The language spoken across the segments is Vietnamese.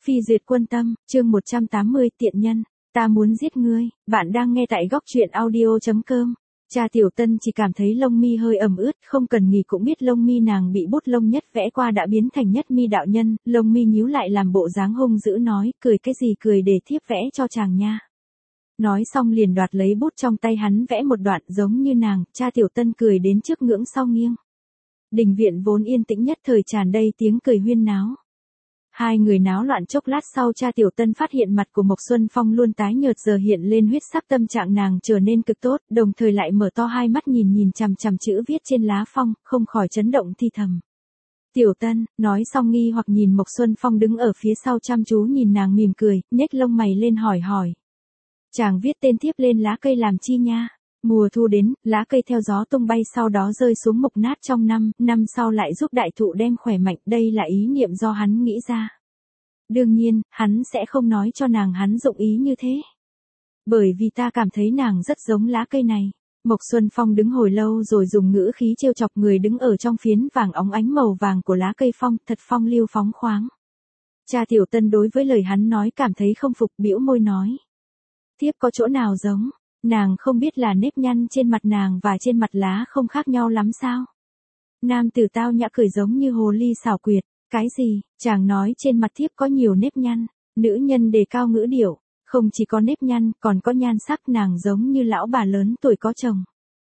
Phi duyệt quân tâm, chương 180 tiện nhân, ta muốn giết ngươi, bạn đang nghe tại góc truyện audio.com. Cha Tiểu Tân chỉ cảm thấy lông mi hơi ẩm ướt, không cần nghĩ cũng biết lông mi nàng bị bút lông nhất vẽ qua đã biến thành nhất mi đạo nhân, lông mi nhíu lại làm bộ dáng hung dữ nói, cười cái gì cười để thiếp vẽ cho chàng nha. Nói xong liền đoạt lấy bút trong tay hắn vẽ một đoạn giống như nàng, cha Tiểu Tân cười đến trước ngưỡng sau nghiêng. Đình viện vốn yên tĩnh nhất thời tràn đầy tiếng cười huyên náo. Hai người náo loạn chốc lát sau cha Tiểu Tân phát hiện mặt của Mộc Xuân Phong luôn tái nhợt giờ hiện lên huyết sắc, tâm trạng nàng trở nên cực tốt, đồng thời lại mở to hai mắt nhìn chằm chằm chữ viết trên lá phong, không khỏi chấn động thi thầm. Tiểu Tân, nói xong nghi hoặc nhìn Mộc Xuân Phong đứng ở phía sau chăm chú nhìn nàng mỉm cười, nhếch lông mày lên hỏi. Chàng viết tên thiếp lên lá cây làm chi nha? Mùa thu đến, lá cây theo gió tung bay sau đó rơi xuống mục nát trong năm sau lại giúp đại thụ đem khỏe mạnh, đây là ý niệm do hắn nghĩ ra. Đương nhiên, hắn sẽ không nói cho nàng hắn dụng ý như thế. Bởi vì ta cảm thấy nàng rất giống lá cây này. Mộc Xuân Phong đứng hồi lâu rồi dùng ngữ khí trêu chọc người đứng ở trong phiến vàng óng ánh màu vàng của lá cây phong, thật phong lưu phóng khoáng. Cha Tiểu Tân đối với lời hắn nói cảm thấy không phục, bĩu môi nói. Thiếp có chỗ nào giống? Nàng không biết là nếp nhăn trên mặt nàng và trên mặt lá không khác nhau lắm sao? Nam tử tao nhã cười giống như hồ ly xảo quyệt. Cái gì? Chàng nói trên mặt thiếp có nhiều nếp nhăn. Nữ nhân đề cao ngữ điệu. Không chỉ có nếp nhăn, còn có nhan sắc, nàng giống như lão bà lớn tuổi có chồng.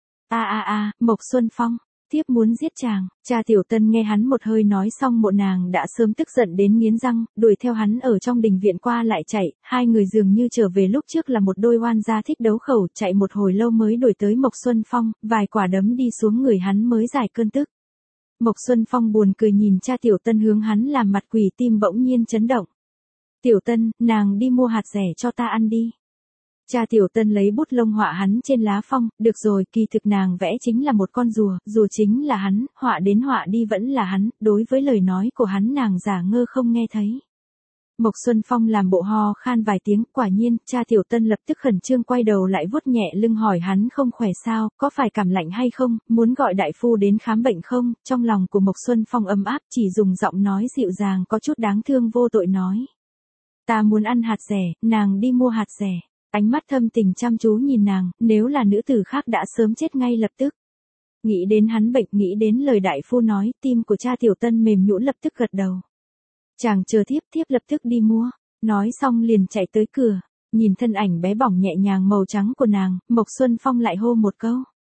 Mộc Xuân Phong. Thiếp muốn giết chàng. Cha Tiểu Tân nghe hắn một hơi nói xong mộ nàng đã sớm tức giận đến nghiến răng, đuổi theo hắn ở trong đình viện qua lại chạy, hai người dường như trở về lúc trước là một đôi oan gia thích đấu khẩu, chạy một hồi lâu mới đuổi tới Mộc Xuân Phong, vài quả đấm đi xuống người hắn mới giải cơn tức. Mộc Xuân Phong buồn cười nhìn cha Tiểu Tân hướng hắn làm mặt quỷ, tim bỗng nhiên chấn động. Tiểu Tân, nàng đi mua hạt rẻ cho ta ăn đi. Cha Tiểu Tân lấy bút lông họa hắn trên lá phong, được rồi, kỳ thực nàng vẽ chính là một con rùa chính là hắn, họa đến họa đi vẫn là hắn, đối với lời nói của hắn nàng giả ngơ không nghe thấy. Mộc Xuân Phong làm bộ ho khan vài tiếng, quả nhiên, cha Tiểu Tân lập tức khẩn trương quay đầu lại vuốt nhẹ lưng hỏi hắn không khỏe sao, có phải cảm lạnh hay không, muốn gọi đại phu đến khám bệnh không, trong lòng của Mộc Xuân Phong ấm áp chỉ dùng giọng nói dịu dàng có chút đáng thương vô tội nói. Ta muốn ăn hạt rẻ, nàng đi mua hạt rẻ. Ánh mắt thâm tình chăm chú nhìn nàng, nếu là nữ tử khác đã sớm chết ngay lập tức. Nghĩ đến hắn bệnh, nghĩ đến lời đại phu nói, tim của cha Tiểu Tân mềm nhũn lập tức gật đầu. Chàng chờ thiếp lập tức đi mua. Nói xong liền chạy tới cửa, nhìn thân ảnh bé bỏng nhẹ nhàng màu trắng của nàng, Mộc Xuân Phong lại hô một câu.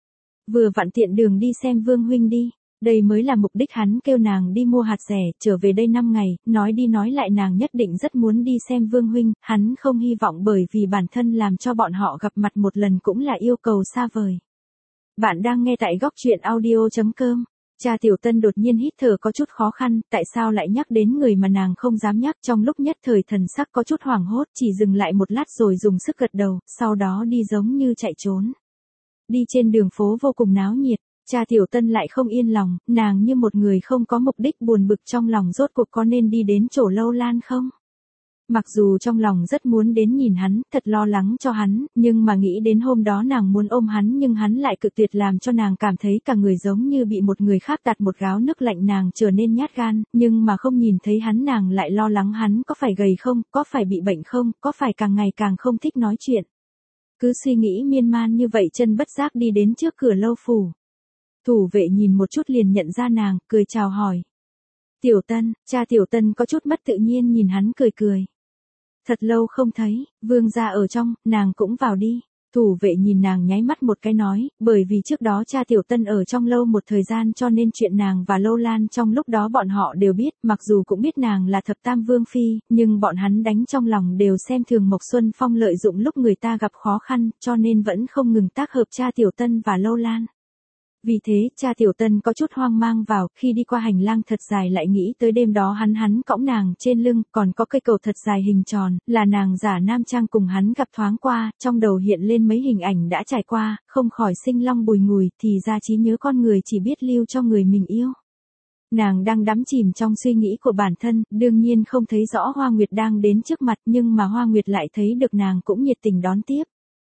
Vừa vặn tiện đường đi xem Vương huynh đi. Đây mới là mục đích hắn kêu nàng đi mua hạt rẻ, trở về đây 5 ngày, nói đi nói lại nàng nhất định rất muốn đi xem Vương huynh, hắn không hy vọng bởi vì bản thân làm cho bọn họ gặp mặt một lần cũng là yêu cầu xa vời. Bạn đang nghe tại góc truyện audio.com. Cha Tiểu Tân đột nhiên hít thở có chút khó khăn, tại sao lại nhắc đến người mà nàng không dám nhắc, trong lúc nhất thời thần sắc có chút hoảng hốt, chỉ dừng lại một lát rồi dùng sức gật đầu, sau đó đi giống như chạy trốn. Đi trên đường phố vô cùng náo nhiệt. Cha Tiểu Tân lại không yên lòng, nàng như một người không có mục đích buồn bực trong lòng rốt cuộc có nên đi đến chỗ Lâu Lan không? Mặc dù trong lòng rất muốn đến nhìn hắn, thật lo lắng cho hắn, nhưng mà nghĩ đến hôm đó nàng muốn ôm hắn nhưng hắn lại cự tuyệt làm cho nàng cảm thấy cả người giống như bị một người khác đặt một gáo nước lạnh nàng trở nên nhát gan, nhưng mà không nhìn thấy hắn nàng lại lo lắng hắn có phải gầy không, có phải bị bệnh không, có phải càng ngày càng không thích nói chuyện. Cứ suy nghĩ miên man như vậy chân bất giác đi đến trước cửa lâu phủ. Thủ vệ nhìn một chút liền nhận ra nàng, cười chào hỏi. Tiểu Tân, cha Tiểu Tân có chút mất tự nhiên nhìn hắn cười. Thật lâu không thấy, Vương gia ở trong, nàng cũng vào đi. Thủ vệ nhìn nàng nháy mắt một cái nói, bởi vì trước đó cha Tiểu Tân ở trong lâu một thời gian cho nên chuyện nàng và Lâu Lan trong lúc đó bọn họ đều biết, mặc dù cũng biết nàng là thập tam vương phi, nhưng bọn hắn đánh trong lòng đều xem thường Mộc Xuân Phong lợi dụng lúc người ta gặp khó khăn, cho nên vẫn không ngừng tác hợp cha Tiểu Tân và Lâu Lan. Vì thế, cha Tiểu Tân có chút hoang mang vào, khi đi qua hành lang thật dài lại nghĩ tới đêm đó hắn cõng nàng trên lưng, còn có cây cầu thật dài hình tròn, là nàng giả nam trang cùng hắn gặp thoáng qua, trong đầu hiện lên mấy hình ảnh đã trải qua, không khỏi sinh long bùi ngùi, thì ra trí nhớ con người chỉ biết lưu cho người mình yêu. Nàng đang đắm chìm trong suy nghĩ của bản thân, đương nhiên không thấy rõ Hoa Nguyệt đang đến trước mặt nhưng mà Hoa Nguyệt lại thấy được nàng cũng nhiệt tình đón tiếp.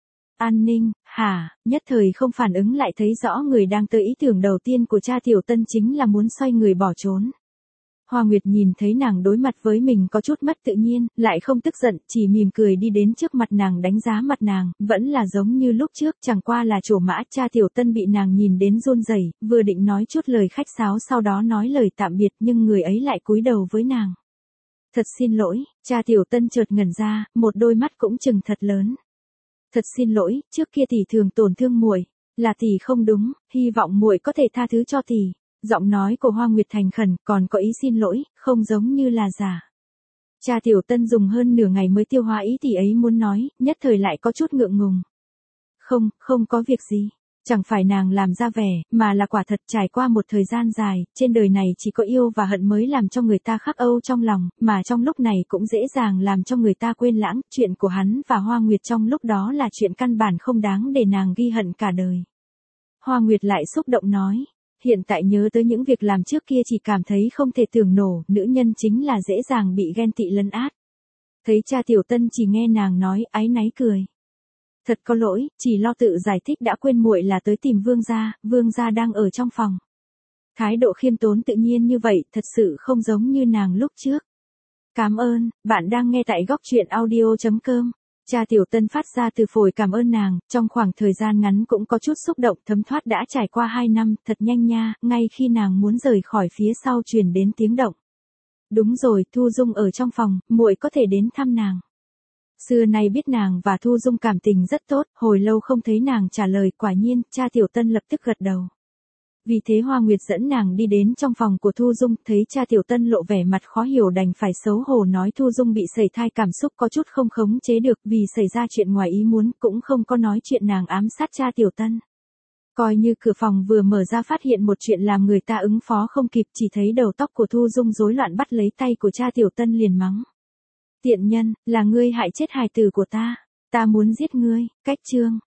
An ninh, hả, nhất thời không phản ứng lại thấy rõ người đang tới ý tưởng đầu tiên của cha Tiểu Tân chính là muốn xoay người bỏ trốn. Hoa Nguyệt nhìn thấy nàng đối mặt với mình có chút mất tự nhiên, lại không tức giận, chỉ mỉm cười đi đến trước mặt nàng đánh giá mặt nàng, vẫn là giống như lúc trước, chẳng qua là trổ mã. Cha Tiểu Tân bị nàng nhìn đến run rẩy, vừa định nói chút lời khách sáo sau đó nói lời tạm biệt, nhưng người ấy lại cúi đầu với nàng. Thật xin lỗi, cha Tiểu Tân chợt ngẩn ra, một đôi mắt cũng trừng thật lớn. Thật xin lỗi, trước kia tỷ thường tổn thương muội, là tỷ không đúng, hy vọng muội có thể tha thứ cho tỷ. Giọng nói của Hoa Nguyệt thành khẩn, còn có ý xin lỗi, không giống như là giả. Cha Tiểu Tân dùng hơn nửa ngày mới tiêu hóa ý tỷ ấy muốn nói, nhất thời lại có chút ngượng ngùng. Không có việc gì. Chẳng phải nàng làm ra vẻ, mà là quả thật trải qua một thời gian dài, trên đời này chỉ có yêu và hận mới làm cho người ta khắc âu trong lòng, mà trong lúc này cũng dễ dàng làm cho người ta quên lãng, chuyện của hắn và Hoa Nguyệt trong lúc đó là chuyện căn bản không đáng để nàng ghi hận cả đời. Hoa Nguyệt lại xúc động nói, hiện tại nhớ tới những việc làm trước kia chỉ cảm thấy không thể tưởng nổi, nữ nhân chính là dễ dàng bị ghen tị lấn át. Thấy cha Tiểu Tân chỉ nghe nàng nói, áy náy cười. Thật có lỗi, chỉ lo tự giải thích đã quên muội là tới tìm Vương gia đang ở trong phòng. Thái độ khiêm tốn tự nhiên như vậy, thật sự không giống như nàng lúc trước. Cảm ơn, bạn đang nghe tại góc truyện audio.com. Cha Tiểu Tân phát ra từ phổi cảm ơn nàng, trong khoảng thời gian ngắn cũng có chút xúc động, thấm thoát đã trải qua 2 năm, thật nhanh nha, ngay khi nàng muốn rời khỏi phía sau truyền đến tiếng động. Đúng rồi, Thu Dung ở trong phòng, muội có thể đến thăm nàng. Xưa nay biết nàng và Thu Dung cảm tình rất tốt, hồi lâu không thấy nàng trả lời, quả nhiên, cha Tiểu Tân lập tức gật đầu. Vì thế Hoa Nguyệt dẫn nàng đi đến trong phòng của Thu Dung, thấy cha Tiểu Tân lộ vẻ mặt khó hiểu đành phải xấu hổ nói Thu Dung bị sẩy thai cảm xúc có chút không khống chế được vì xảy ra chuyện ngoài ý muốn, cũng không có nói chuyện nàng ám sát cha Tiểu Tân. Coi như cửa phòng vừa mở ra phát hiện một chuyện làm người ta ứng phó không kịp, chỉ thấy đầu tóc của Thu Dung rối loạn bắt lấy tay của cha Tiểu Tân liền mắng. Tiện nhân, là ngươi hại chết hài tử của ta muốn giết ngươi. Cách chương